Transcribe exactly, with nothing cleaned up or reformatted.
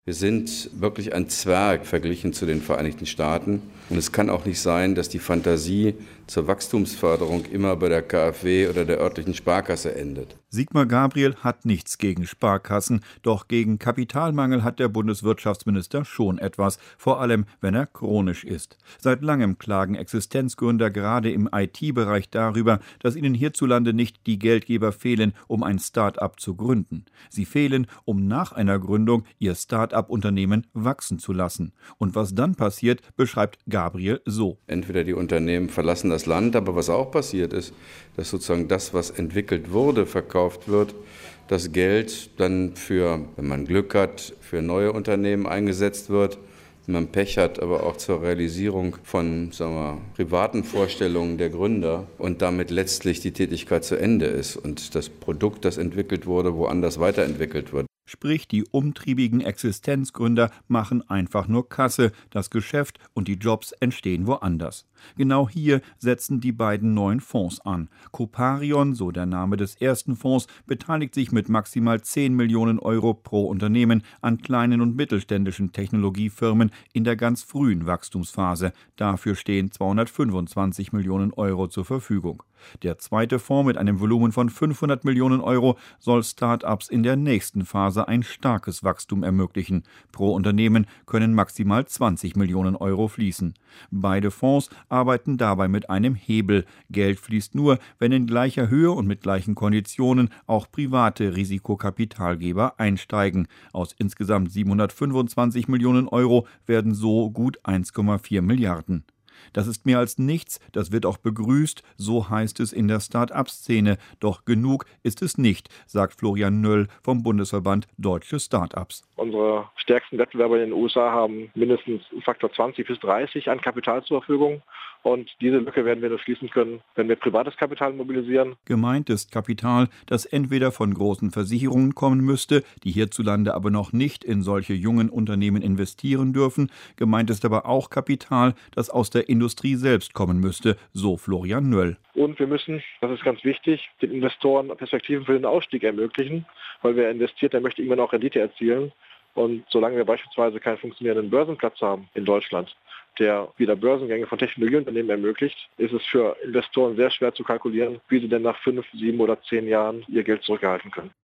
Wir sind wirklich ein Zwerg verglichen zu den Vereinigten Staaten. Und es kann auch nicht sein, dass die Fantasie zur Wachstumsförderung immer bei der KfW oder der örtlichen Sparkasse endet. Sigmar Gabriel hat nichts gegen Sparkassen, doch gegen Kapitalmangel hat der Bundeswirtschaftsminister schon etwas, vor allem wenn er chronisch ist. Seit langem klagen Existenzgründer gerade im I T-Bereich darüber, dass ihnen hierzulande nicht die Geldgeber fehlen, um ein Start-up zu gründen. Sie fehlen, um nach einer Gründung ihr Start-up-Unternehmen wachsen zu lassen. Und was dann passiert, beschreibt Gabriel so. Entweder die Unternehmen verlassen das Land, aber was auch passiert ist, dass sozusagen das, was entwickelt wurde, verkauft wird, das Geld dann für, wenn man Glück hat, für neue Unternehmen eingesetzt wird, wenn man Pech hat, aber auch zur Realisierung von, sagen wir, privaten Vorstellungen der Gründer und damit letztlich die Tätigkeit zu Ende ist und das Produkt, das entwickelt wurde, woanders weiterentwickelt wird. Sprich, die umtriebigen Existenzgründer machen einfach nur Kasse, das Geschäft und die Jobs entstehen woanders. Genau hier setzen die beiden neuen Fonds an. Coparion, so der Name des ersten Fonds, beteiligt sich mit maximal zehn Millionen Euro pro Unternehmen an kleinen und mittelständischen Technologiefirmen in der ganz frühen Wachstumsphase. Dafür stehen zweihundertfünfundzwanzig Millionen Euro zur Verfügung. Der zweite Fonds mit einem Volumen von fünfhundert Millionen Euro soll Start-ups in der nächsten Phase ein starkes Wachstum ermöglichen. Pro Unternehmen können maximal zwanzig Millionen Euro fließen. Beide Fonds arbeiten dabei mit einem Hebel. Geld fließt nur, wenn in gleicher Höhe und mit gleichen Konditionen auch private Risikokapitalgeber einsteigen. Aus insgesamt siebenhundertfünfundzwanzig Millionen Euro werden so gut eins Komma vier Milliarden. Das ist mehr als nichts, das wird auch begrüßt, so heißt es in der Start-up-Szene. Doch genug ist es nicht, sagt Florian Nöll vom Bundesverband Deutsche Start-ups. Unsere stärksten Wettbewerber in den U S A haben mindestens Faktor zwanzig bis dreißig an Kapital zur Verfügung. Und diese Lücke werden wir nur schließen können, wenn wir privates Kapital mobilisieren. Gemeint ist Kapital, das entweder von großen Versicherungen kommen müsste, die hierzulande aber noch nicht in solche jungen Unternehmen investieren dürfen. Gemeint ist aber auch Kapital, das aus der Industrie selbst kommen müsste, so Florian Nöll. Und wir müssen, das ist ganz wichtig, den Investoren Perspektiven für den Ausstieg ermöglichen, weil wer investiert, der möchte irgendwann auch Rendite erzielen. Und solange wir beispielsweise keinen funktionierenden Börsenplatz haben in Deutschland, der wieder Börsengänge von Technologieunternehmen ermöglicht, ist es für Investoren sehr schwer zu kalkulieren, wie sie denn nach fünf, sieben oder zehn Jahren ihr Geld zurückerhalten können.